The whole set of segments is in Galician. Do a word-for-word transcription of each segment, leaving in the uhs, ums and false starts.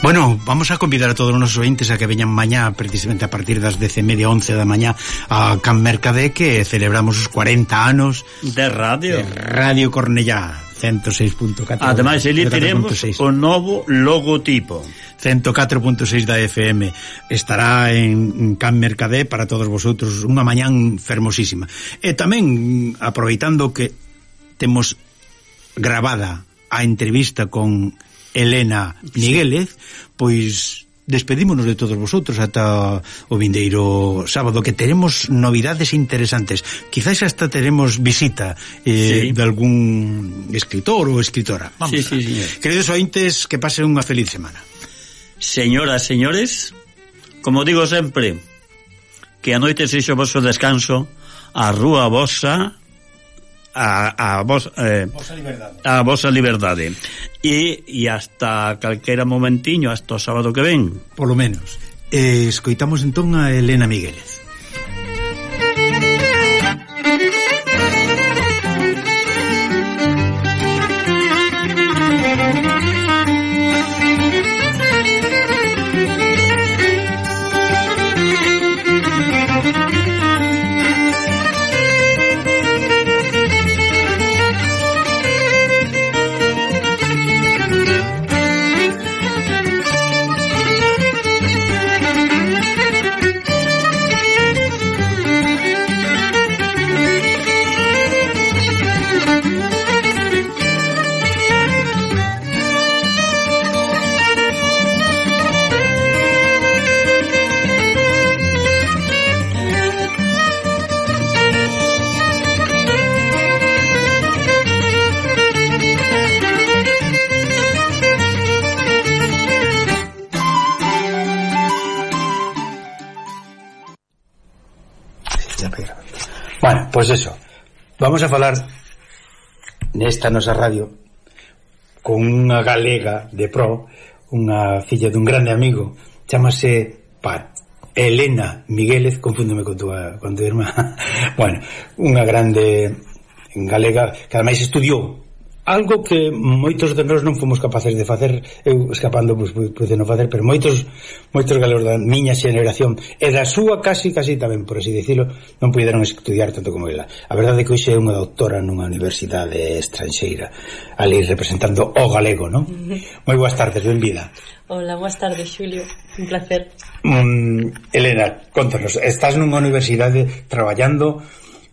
Bueno, vamos a convidar a todos os nosos ointes a que veñan mañá, precisamente a partir das dez e media, once da mañá, a Can Mercadé, que celebramos os cuarenta anos de radio de Radio Cornellá ciento seis punto catro. Ademais, ali teremos o novo logotipo ciento catro punto seis da F M. Estará en Can Mercadé para todos vosotros, unha mañán fermosísima. E tamén, aproveitando que temos grabada a entrevista con Elena Miguélez, pois despedímonos de todos vosotros ata o vindeiro sábado, que teremos novidades interesantes. Quizás hasta teremos visita eh, sí. de algún escritor ou escritora. Vamos, sí, sí, sí. Queridos ointes, que pasen unha feliz semana. Señoras, señores, como digo sempre, que a noite sexo o vosso descanso, a rúa vosa, a, a vos eh, vosa liberdade. A vosa liberdade. E, e hasta calquera momentiño, hasta o sábado que ven, polo menos. Eh, escoitamos entón a Elena Miguélez. Bueno, pois pues eso, vamos a falar nesta nosa radio con unha galega de pro, unha filla dun grande amigo, chamase pa Elena Miguélez, confúndome con tua, con tua irmá. Bueno, unha grande galega que ademais estudiou algo que moitos de nós non fomos capaces de facer, eu escapando pois pude non facer, pero moitos moitos galegos da miña xeneración e da súa casi, casi tamén, por así dicilo, non puderon estudiar tanto como ela. A verdade é que hoxe é unha doutora nunha universidade estranxeira, ali representando o galego, non? Uh-huh. Moi boas tardes, benvida. Hola, boas tardes, Xulio, un placer. Mm, Elena, contanos, estás nunha universidade traballando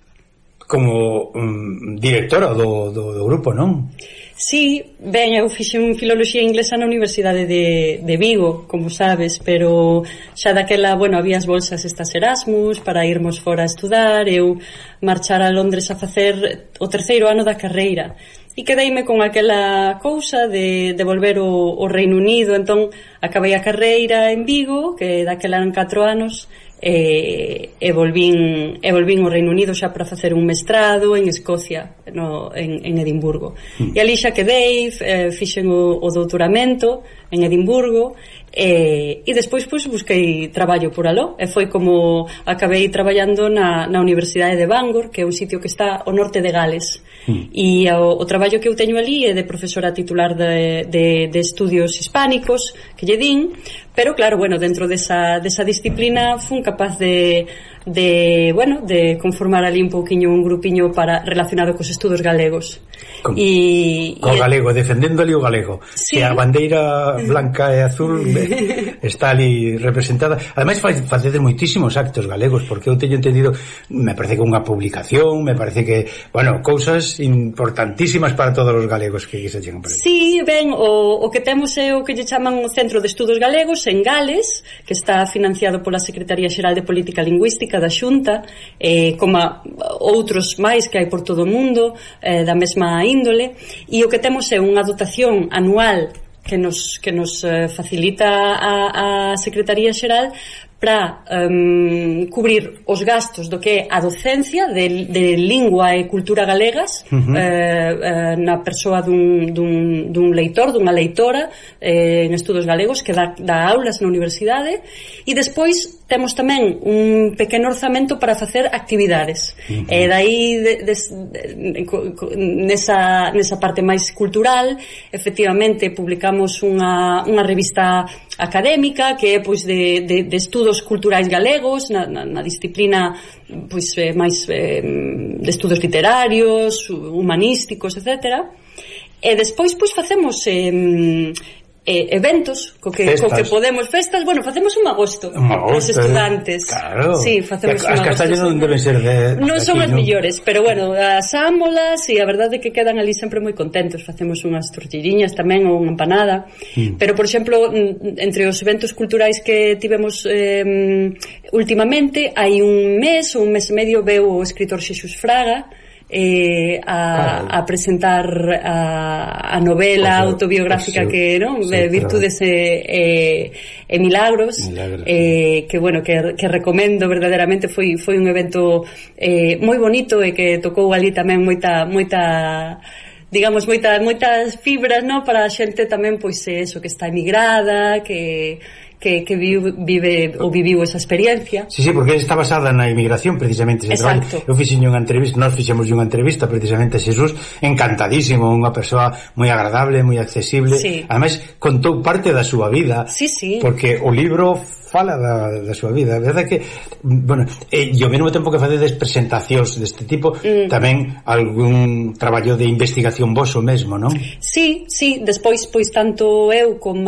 como um, directora do, do, do grupo, non? Sí, ben, eu fixen filoloxía inglesa na Universidade de, de Vigo, como sabes, pero xa daquela, bueno, había as bolsas estas Erasmus para irmos fora a estudar, eu marchar a Londres a facer o terceiro ano da carreira, e quedeime con aquela cousa de, de volver o, o Reino Unido. Entón acabei a carreira en Vigo, que daquela eran catro anos, e, e volvín e volvín ao Reino Unido xa para facer un mestrado en Escocia, no, en, en Edimburgo. Mm. E ali xa quedei, eh, fixen o, o doutoramento en Edimburgo, e, e despois pois, busquei traballo por aló, e foi como acabei traballando na, na Universidade de Bangor, que é un sitio que está ao norte de Gales. Mm. E o, o traballo que eu teño ali é de profesora titular de, de, de estudios hispánicos, que lle din, pero claro, bueno, dentro desa, desa disciplina fun capaz de, de, bueno, de conformar ali un pouquiño un grupiño para, relacionado cos estudos galegos. Con, y, co y galego, defendendo ali o galego, sí. Que a bandeira blanca e azul está ali representada. Ademais facedes moitísimos actos galegos, porque eu teño entendido, me parece que unha publicación, me parece que, bueno, cousas importantísimas para todos os galegos que se chegan por aí. Sí, ben, o, o que temos é o que lle chaman o Centro de Estudos Galegos en Gales, que está financiado pola Secretaría Xeral de Política Lingüística da Xunta, eh, como outros máis que hai por todo o mundo, eh, da mesma índole, e o que temos é unha dotación anual que nos, que nos eh, facilita a, a Secretaría Xeral para um, cubrir os gastos do que é a docencia de, de lingua e cultura galegas, uh -huh. uh, uh, na persoa dun, dun, dun leitor, dunha leitora eh, en estudos galegos que dá, dá aulas na universidade, e despois temos tamén un pequeno orzamento para facer actividades. Uh -huh. E dai de, de, de, nesa, nesa parte máis cultural, efectivamente publicamos unha, unha revista académica que é pois de, de, de estudos culturais galegos na, na, na disciplina pois eh, máis eh, de estudos literarios, humanísticos, etcétera. E despois pois facemos eh, eh, eventos co que, co que podemos, festas, bueno, facemos un agosto para os estudantes. Claro. Sí, facemos as castañas non deben ser de non de son aquí, as ¿no? millores, pero bueno, asámolas e a verdade é que quedan ali sempre moi contentos. Facemos unhas tortilliñas tamén ou unha empanada. Mm. Pero por exemplo, entre os eventos culturais que tivemos eh, últimamente, hai un mes ou un mes e medio veu o escritor Xesús Fraga Eh, a, a presentar a, a novela pues, autobiográfica pues, que, ¿no? Sí, Virtudes e, e, e Milagros, Milagros eh, que bueno, que, que recomendo verdadeiramente. Foi, foi un evento eh, moi bonito e que tocou ali tamén moita moita digamos, moita, moitas fibras, ¿no? Para a xente tamén, pois, eso, que está emigrada, que que, que vive, vive ou viviu esa experiencia. Sí, sí, porque está basada na inmigración precisamente ese traballo. Eu fixen unha entrevista, nós fixemos unha entrevista precisamente a Xesús, encantadísimo, unha persoa moi agradable, moi accesible. Sí. Ademais, contou parte da súa vida. Sí, sí. Porque o libro fala da, da súa vida. A verdade é que, bueno, e ao mesmo tempo que facedes presentacións deste tipo, mm. tamén algún traballo de investigación voso mesmo, non? Sí, sí, despois, pois, tanto eu como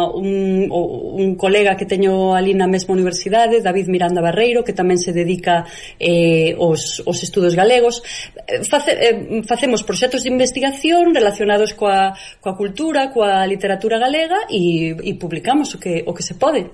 un, un colega que teño ali na mesma universidade, David Miranda Barreiro, que tamén se dedica eh, aos, aos estudos galegos, Face, eh, facemos proxectos de investigación relacionados coa, coa cultura, coa literatura galega e, e publicamos o que, o que se pode.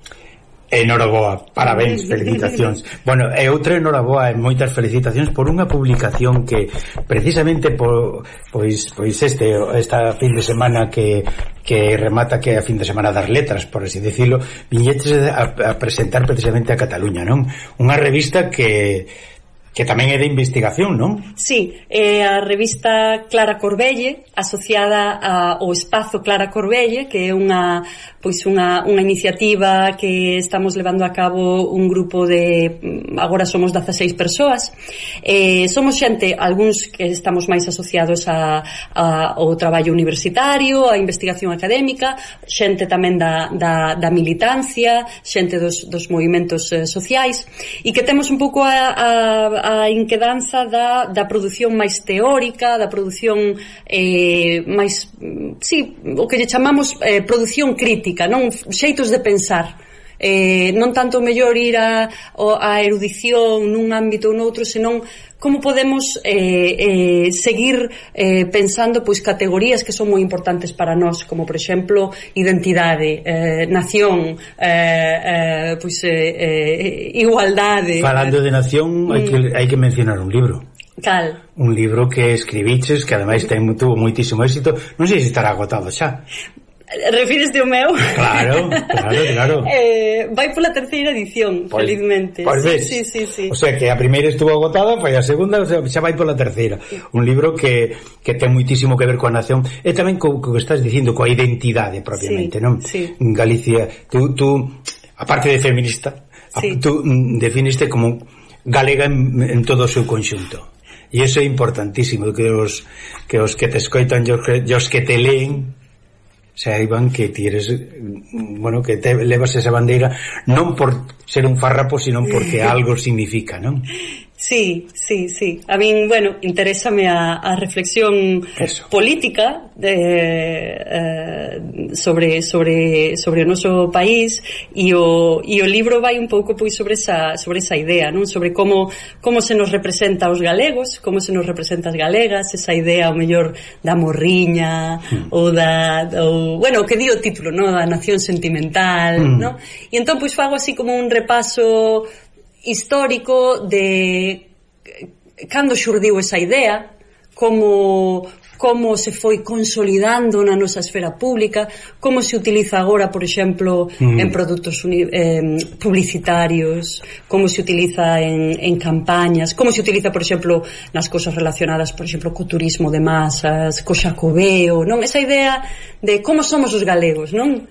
Enhoraboa, parabéns, felicitacións. Bueno, e outra enhoraboa e moitas felicitacións por unha publicación que precisamente por, pois, pois este esta fin de semana que, que remata, que é a fin de semana das letras, por así decirlo, viñetes a, a presentar precisamente a Cataluña, non? Unha revista que que tamén é de investigación, non? Sí, é a revista Clara Corbelle, asociada ao espazo Clara Corbelle, que é unha pois unha, unha iniciativa que estamos levando a cabo un grupo de, agora somos dezaseis persoas, eh, somos xente, algúns que estamos máis asociados a, a, ao traballo universitario, a investigación académica, xente tamén da, da, da militancia, xente dos, dos movimentos eh, sociais, e que temos un pouco a, a a inquedanza da, da produción máis teórica, da produción eh, máis, sí, o que lle chamamos eh, produción crítica, non xeitos de pensar, eh, non tanto mellor ir a, a erudición nun ámbito ou noutro, senón como podemos eh, eh, seguir eh, pensando pois categorías que son moi importantes para nós, como por exemplo identidade, eh, nación, eh, eh, pois eh, eh, igualdade. Falando de nación, hai que, hai que mencionar un libro. Cal? Un libro que escribiches, que ademais ten, tuvo moitísimo éxito. Non sei se estará agotado xa. Refíreste o meu? Claro, claro, claro. eh, vai pola terceira edición, pues, felizmente. Pois ves. Sí, sí, sí, sí. O sea, que a primeira estuvo agotada, pois a segunda xa vai pola terceira. Sí. Un libro que, que ten muitísimo que ver coa nación e tamén co, co que estás dicindo, coa identidade propiamente, sí, non? Sí. En Galicia, tú, tú aparte de feminista, sí, tú definiste como galega en, en todo o seu conxunto. E iso é importantísimo, que os que os que te escoitan e os que, os que te leen saiban que ti eres, bueno, que te levas esa bandeira non por ser un farrapo, sino porque algo significa, non? Sí, sí, sí. A min, bueno, interésame a, a reflexión Eso. política de, eh, sobre sobre sobre o noso país, e o e o libro vai un pouco pois sobre esa sobre esa idea, non? Sobre como como se nos representa os galegos, como se nos representa as galegas, esa idea o mellor da morriña, mm. ou da ou, bueno, o que di o título, non? Da nación sentimental, mm. non? E entón pois fago así como un repaso histórico de cando xurdiu esa idea, como como se foi consolidando na nosa esfera pública, como se utiliza agora, por exemplo, mm. en produtos uni, eh, publicitarios, como se utiliza en, en campañas, como se utiliza, por exemplo, nas cosas relacionadas, por exemplo, co turismo de masas, co xacobeo, non? Esa idea de como somos os galegos, non?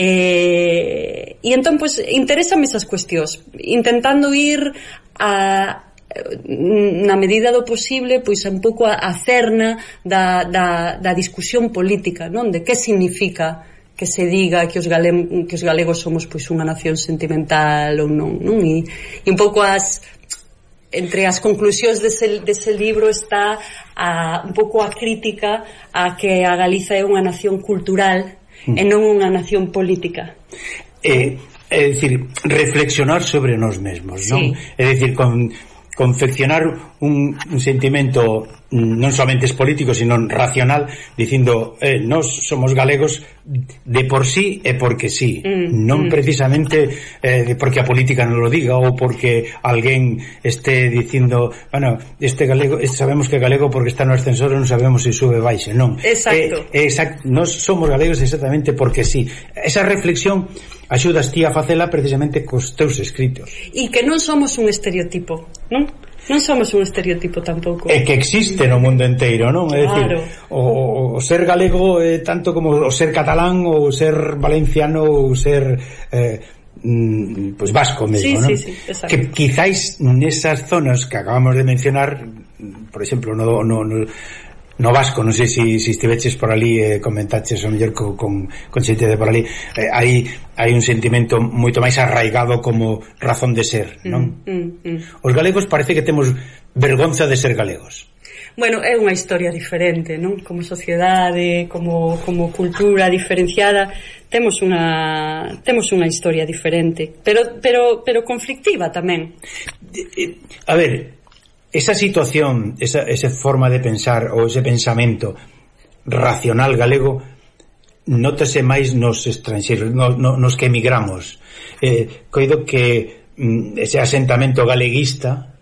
Eh, e entón, pois, interésame esas cuestións, intentando ir a na medida do posible, pois un pouco a, a cerna da, da, da discusión política, non? De que significa que se diga que os, gale, que os galegos somos pois unha nación sentimental ou non, non? E, e un pouco as entre as conclusións dese, dese libro está a, un pouco a crítica a que a Galiza é unha nación cultural mm. e non unha nación política. Eh, é dicir, reflexionar sobre nós mesmos, non? Sí. É dicir, con confeccionar un, un sentimento non somente es político, sino racional, dicindo, eh, nós somos galegos de por sí e porque sí, mm, non mm. precisamente eh, porque a política non lo diga ou porque alguén esté dicindo, bueno, este galego, sabemos que é galego porque está no ascensor e non sabemos se sube baixe, non. Exacto. Eh, exact, nós somos galegos exactamente porque sí. Esa reflexión axudas ti a facela precisamente cos teus escritos. E que non somos un estereotipo, non? Non somos un estereotipo tampouco. É que existe no mundo inteiro, non? É dicir, claro. o, o ser galego é tanto como o ser catalán ou ser valenciano ou ser eh, mm, pues vasco mesmo, sí, non? Sí, sí, exacto. Que quizáis nesas zonas que acabamos de mencionar, por exemplo, no, no, no no vasco, non sei se si, si estiveches por ali e eh, comentaches o mellor con, con, con xente de por ali, eh, hai, hai un sentimento moito máis arraigado como razón de ser, non? Mm, mm, mm. Os galegos parece que temos vergonza de ser galegos. Bueno, é unha historia diferente, non? Como sociedade, como, como cultura diferenciada, temos unha temos unha historia diferente, pero, pero, pero conflictiva tamén. A ver, esa situación, esa, esa forma de pensar ou ese pensamento racional galego nótase máis nos estranxeiros, no, no, nos que emigramos. Eh, coido que mm, ese asentamento galeguista,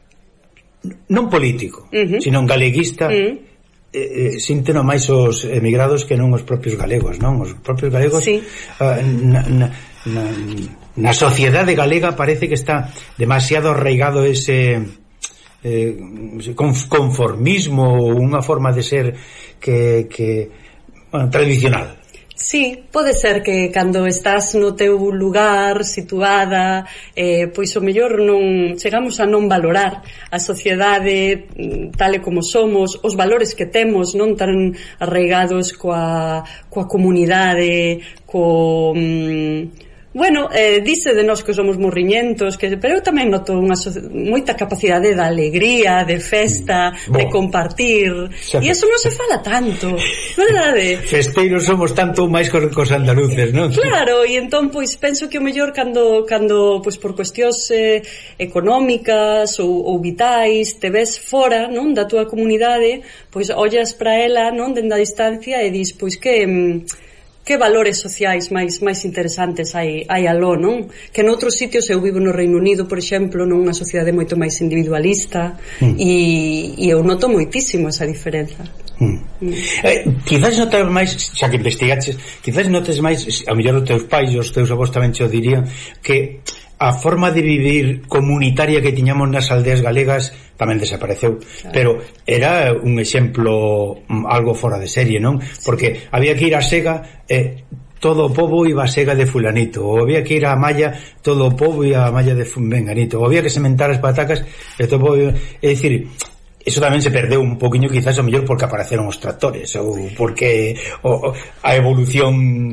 non político, uh-huh. sino galeguista, uh-huh. eh, eh, sínteno máis os emigrados que non os propios galegos, non? Os propios galegos sí. uh, na, na, na, na sociedade galega parece que está demasiado arraigado ese Eh, conformismo ou unha forma de ser que, que bueno, tradicional. Sí, pode ser que cando estás no teu lugar situada, eh, pois o mellor non chegamos a non valorar a sociedade tal e como somos, os valores que temos non tan arraigados coa, coa comunidade, co mm, bueno, eh, dice de nós que somos morriñentos, que, pero eu tamén noto unha so, moita capacidade de alegría, de festa, bon. de compartir, e iso non se fala tanto, verdade? Festeiros somos tanto máis cos, cos andaluces, non? Claro, e entón, pois, penso que o mellor cando, cando pois, por cuestións eh, económicas ou, ou vitais, te ves fora, non, da túa comunidade, pois, ollas para ela, non, dende a distancia e dis, pois, que... Mm, que valores sociais máis máis interesantes hai, hai aló, non? Que en outros sitios, eu vivo no Reino Unido, por exemplo, nunha sociedade moito máis individualista mm. e, e eu noto moitísimo esa diferenza. Mm. Mm. Eh, quizás notas máis, xa que investigaches, quizás notes máis, a mellor os teus pais e os teus avós tamén te o dirían, que a forma de vivir comunitaria que tiñamos nas aldeas galegas tamén desapareceu, claro. Pero era un exemplo algo fora de serie, non? Porque había que ir a Sega e eh, todo o pobo iba a Sega de fulanito, ou había que ir a Malla, todo o pobo ia a Malla de Menganito, ou había que sementar as patacas e todo o pobo iba... É dicir, eso tamén se perdeu un poquinho, quizás o mellor porque apareceron os tractores ou porque o, a evolución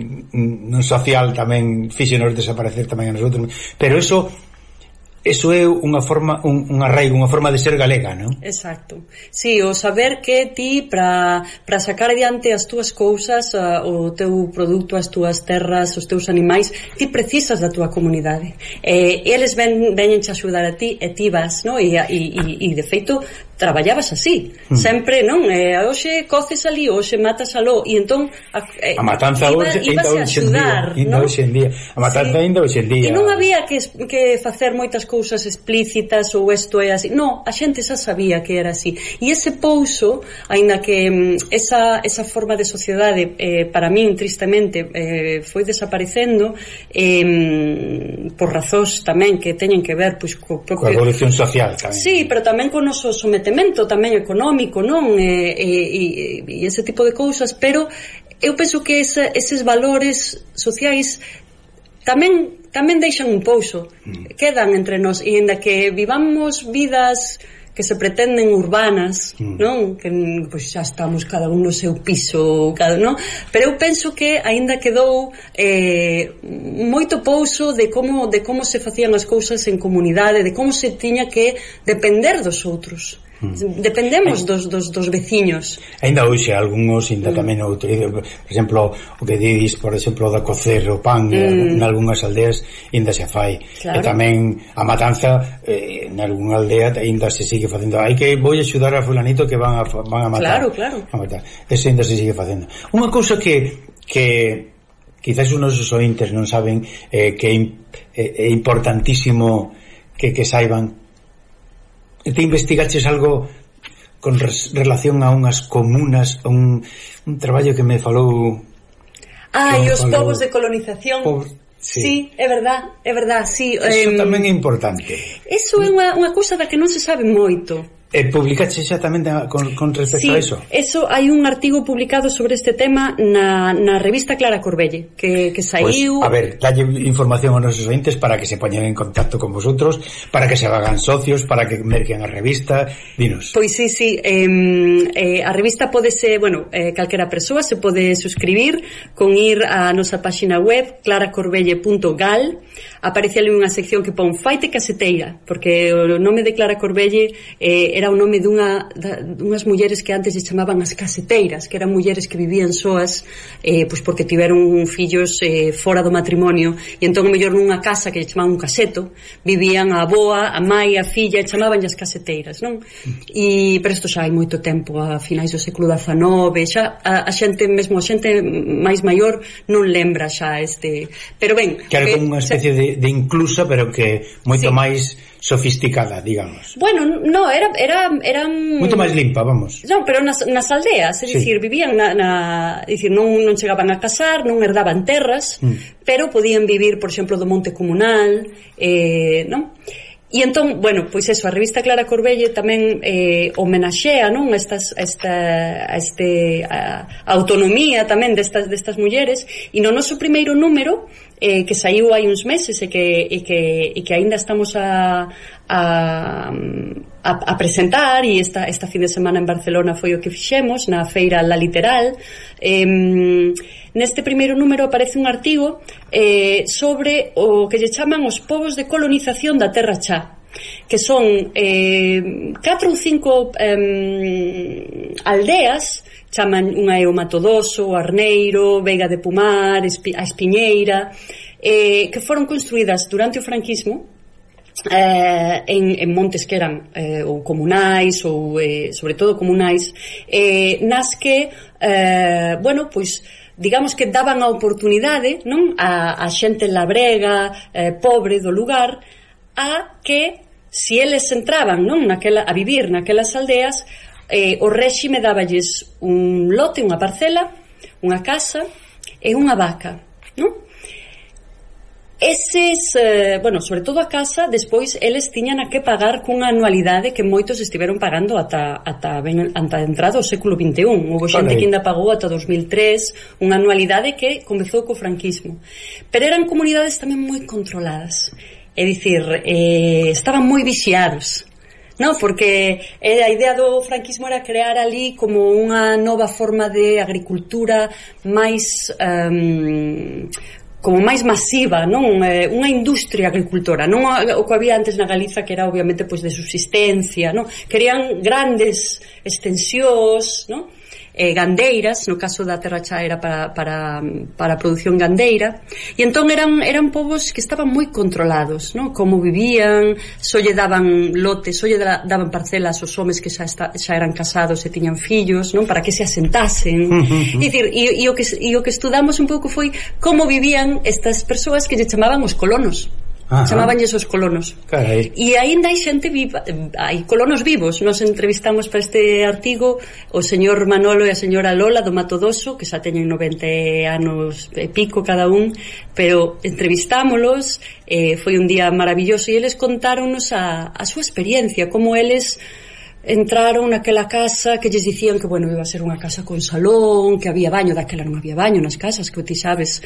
social tamén fíxenos desaparecer tamén a nosotros, pero eso eso é unha forma un, un arraigo, unha forma de ser galega, non? Exacto. Sí, o saber que ti para para sacar adiante as túas cousas, uh, o teu produto, as túas terras, os teus animais, ti precisas da túa comunidade. Eh, eles ven veñen te axudar a ti e ti vas, non? E, e, e de feito traballabas así, mm. sempre, non? Eh, hoxe coces ali, hoxe matas aló, e entón a, eh, a matanza iba, hoxe, ibas a axudar, ainda hoxe en día, a matanza ainda hoxe en día. E non había que, que facer moitas cousas explícitas ou isto é así, non, a xente xa sabía que era así, e ese pouso, aínda que esa, esa forma de sociedade eh, para min, tristemente, eh, foi desaparecendo eh, por razóns tamén que teñen que ver pois, co propio... coa evolución social tamén. Sí, pero tamén con o noso sometemento tamén económico, non? E, e, e ese tipo de cousas, pero eu penso que esa, eses valores sociais tamén tamén deixan un pouso, mm. quedan entre nós, e ainda que vivamos vidas que se pretenden urbanas, mm. non? Que pois xa estamos cada un no seu piso, cada, non? Pero eu penso que aínda quedou eh, moito pouso de como de como se facían as cousas en comunidade, de como se tiña que depender dos outros. Mm. Dependemos dos, dos, dos veciños. Ainda hoxe algúns ainda mm. tamén o utilizan, por exemplo, o que dís, por exemplo, da cocer o pan mm. en algunhas aldeas ainda se fai, claro. E tamén a matanza eh, en algunha aldea ainda se sigue facendo. Hai que vou axudar a fulanito que van a, van a matar. Claro, claro. A matar. Eso ainda se sigue facendo. Unha cousa que que quizás os nosos ointes non saben eh, que é, é importantísimo que, que saiban. Te investigaches algo con res, relación a unhas comunas, a un, un traballo que me falou... Ah, e os falou, povos de colonización. Povos, sí. Sí, é verdad, é verdad, sí. Eso eh, tamén é importante. Eso é unha, unha cousa da que non se sabe moito. E publicaxe xa tamén con, con respecto sí, a eso? Eso, hai un artigo publicado sobre este tema na, na revista Clara Corbelle, que, que saiu... Pues, a ver, dalle información aos nosos ointes para que se poñan en contacto con vosotros, para que se hagan socios, para que merquen a revista, dinos. Pois sí, sí, eh, eh, a revista pode ser, bueno, eh, calquera persoa se pode suscribir con ir a nosa página web clara corbelle punto gal. Aparece ali unha sección que pon Faite Caseteira, porque o nome de Clara Corbelle eh, era o nome dunha, dunhas mulleres que antes se chamaban as caseteiras, que eran mulleres que vivían soas eh, pois porque tiveron fillos eh, fora do matrimonio, e entón o mellor nunha casa que lle chamaban un caseto vivían a avoa, a mai, a filla, e chamaban as caseteiras, non? E, pero isto xa hai moito tempo, a finais do século dezenove, xa a, a xente, mesmo a xente máis maior non lembra xa este, pero ben, que era como unha especie de, de inclusa, pero que moito sí. máis sofisticada, digamos. Bueno, no, era era eran moito máis limpa, vamos. Non, pero nas, nas aldeas, é sí. dicir, vivían na, na é dicir, non non chegaban a casar, non herdaban terras, mm. pero podían vivir, por exemplo, do monte comunal, eh, non? E entón, bueno, pois eso, a revista Clara Corbelle tamén eh, homenaxea, non, estas, esta, a este, a, a autonomía tamén destas, destas mulleres, e no noso primeiro número, eh, que saiu hai uns meses e que, e que, e que aínda estamos a, a, a, a presentar, e esta, esta fin de semana en Barcelona foi o que fixemos na feira La Literal. eh, neste primeiro número aparece un artigo eh, sobre o que lle chaman os povos de colonización da Terra Chá, que son eh, catro ou cinco eh, aldeas, chaman unha é o Matodoso, o Arneiro, Veiga de Pumar, a Espiñeira, eh, que foron construídas durante o franquismo eh, en, en montes que eran eh, ou comunais ou eh, sobre todo comunais, eh, nas que eh, bueno, pois digamos que daban a oportunidade, non, a, a xente labrega, eh, pobre do lugar, a que se eles entraban, non, naquela, a vivir naquelas aldeas, eh, o réxime dáballes un lote, unha parcela, unha casa e unha vaca, non? Eses, eh, bueno, sobre todo a casa, despois eles tiñan a que pagar cunha anualidade que moitos estiveron pagando ata, ata, ben, ata a entrada ao século vinte e un. Houve xente que ainda pagou ata dos mil tres, unha anualidade que comezou co franquismo. Pero eran comunidades tamén moi controladas, é dicir, eh, estaban moi vixiados, non? Porque a idea do franquismo era crear ali como unha nova forma de agricultura máis um, como máis masiva, non? Eh, unha industria agricultora, non o que había antes na Galiza, que era obviamente pois de subsistencia, non? Querían grandes extensións, non? eh, gandeiras, no caso da Terra Cha era para, para, para a produción gandeira, e entón eran, eran povos que estaban moi controlados, ¿no? Como vivían, só lle daban lotes, só lle daban parcelas aos homes que xa, está, xa eran casados e tiñan fillos, non? Para que se asentasen. É dicir, e, e, o que, e o que estudamos un pouco foi como vivían estas persoas que lle chamaban os colonos. Ajá. Chamabanlles os colonos. Carai. E aínda hai xente viva, hai colonos vivos. Nos entrevistamos para este artigo o señor Manolo e a señora Lola do Mato Doso, que xa teñen noventa anos e pico cada un, pero entrevistámolos, eh, foi un día maravilloso e eles contáronnos a, a súa experiencia, como eles entraron naquela casa que lles dicían que, bueno, iba a ser unha casa con salón, que había baño, daquela non había baño nas casas, que ti sabes,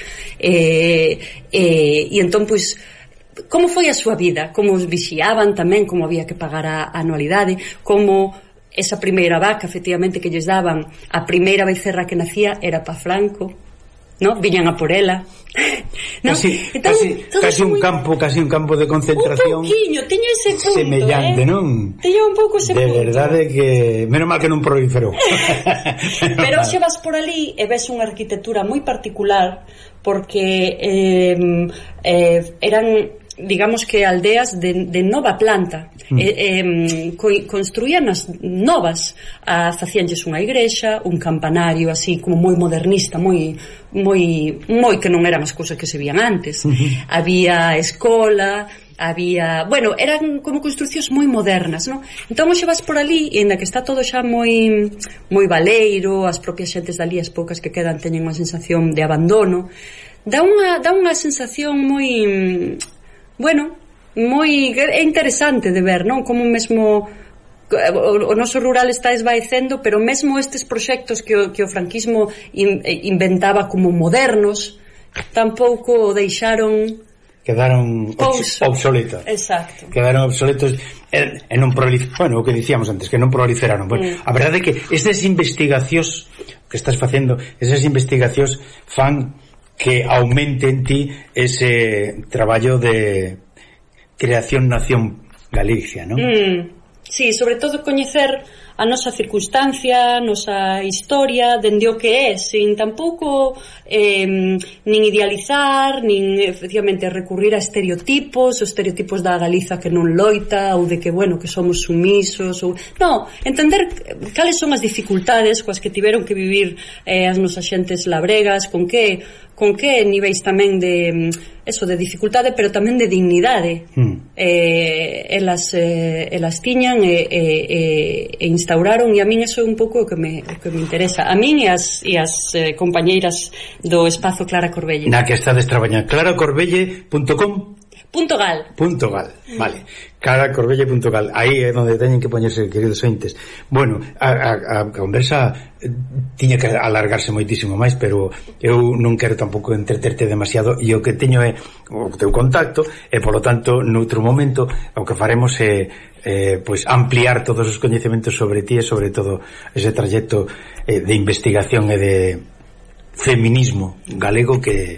eh, eh, e entón, pois, como foi a súa vida, como os vixiaban tamén, como había que pagar a, a anualidade, como esa primeira vaca, efectivamente, que lles daban, a primeira becerra que nacía era pa Franco, ¿no? Viñan a por ela, ¿no? Casi, entón, casi, casi un muy... campo, casi un campo de concentración. Un pouquiño, teño ese punto, semellante, eh? non? Teño un pouco ese de punto. De verdade que menos mal que non proliferou. Pero xe vas por ali e ves unha arquitectura moi particular, porque eh, eh, eran, digamos que aldeas de, de nova planta, mm. eh, eh, co, construían as novas, a, facíanlles unha igrexa, un campanario así como moi modernista, moi moi moi que non eran as cousas que se vían antes. Mm-hmm. Había escola, había, bueno, eran como construcións moi modernas, non? Entón xe vas por ali e ainda que está todo xa moi moi baleiro, as propias xentes dali, as poucas que quedan, teñen unha sensación de abandono. Dá unha dá unha sensación moi, bueno, moi é interesante de ver, non? Como mesmo o, o noso rural está esvaecendo, pero mesmo estes proxectos que o, que o franquismo in, inventaba como modernos, tampouco deixaron, quedaron obs, obsoletos. Exacto. Quedaron obsoletos e, e non proliferaron, bueno, o que dicíamos antes, que non proliferaron. Bueno, mm. a verdade é que estas investigacións que estás facendo, esas investigacións fan que aumente en ti ese traballo de creación nación Galicia, non? Mm, sí, sobre todo coñecer a nosa circunstancia, a nosa historia, dende o que é, sin tampouco eh, nin idealizar, nin efectivamente recurrir a estereotipos, os estereotipos da Galiza que non loita, ou de que, bueno, que somos sumisos, ou... No, entender cales son as dificultades coas que tiveron que vivir eh, as nosas xentes labregas, con que con que niveis tamén de eso, de dificultade, pero tamén de dignidade. Mm. Eh, elas, eh, elas tiñan e, e, e instauraron, e a min eso é un pouco o que me, o que me interesa. A min e as, e as eh, compañeiras do espazo Clara Corbelle. Na que estades traballando, clara corbelle punto com Punto gal. Punto gal, vale. clara corbelle punto gal. Aí é onde teñen que poñerse, queridos ointes. Bueno, a, a, a conversa tiña que alargarse moitísimo máis, pero eu non quero tampouco entreterte demasiado, e o que teño é o teu contacto, e polo tanto noutro momento o que faremos é eh, pois ampliar todos os coñecementos sobre ti e sobre todo ese trayecto eh, de investigación e de feminismo galego que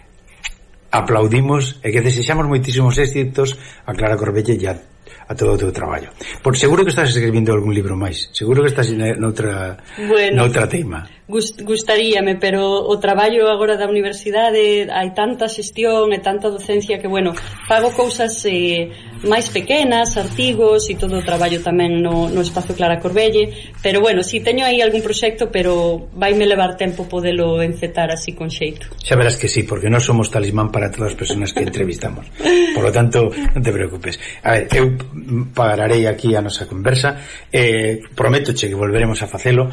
aplaudimos e que desexamos moitísimos éxitos a Clara Corbelle e a, a todo o teu traballo. Por seguro que estás escribindo algún libro máis, seguro que estás noutra, bueno, noutra tema. Gust, gustaríame, pero o traballo agora da universidade, hai tanta xestión e tanta docencia que, bueno, fago cousas eh, máis pequenas, artigos e todo o traballo tamén no, no espazo Clara Corbelle, pero bueno, si teño aí algún proxecto, pero vaime levar tempo podelo encetar así con xeito. Xa verás que sí, porque non somos talismán para todas as persoas que entrevistamos. Por lo tanto, non te preocupes. A ver, eu pararei aquí a nosa conversa, eh, prométoche que volveremos a facelo,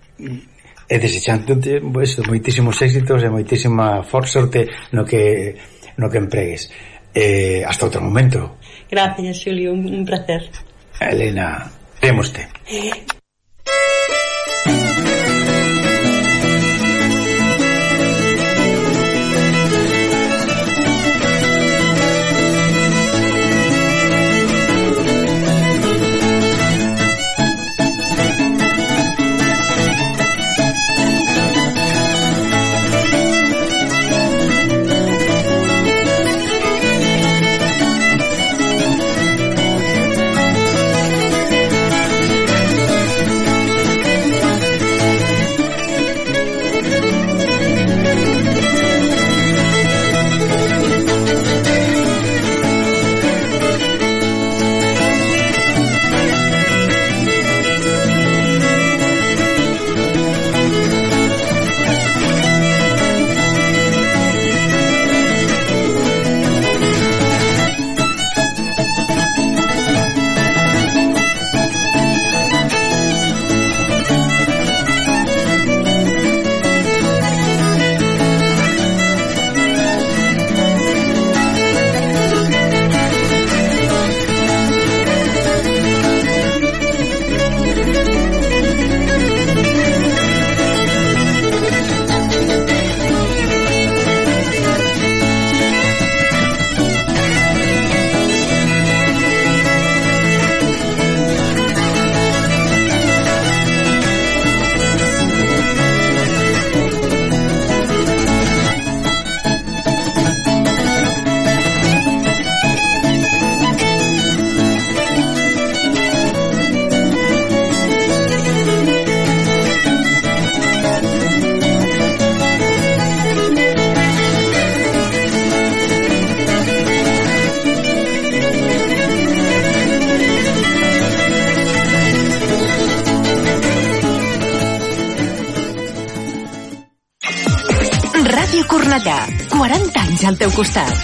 e desexándote pues, moitísimos éxitos e moitísima sorte no que no que empregues. Eh, hasta outro momento. Gracias, Xulio, un, un placer. Elena, vémoste. Cornellà, quaranta anys al teu costat.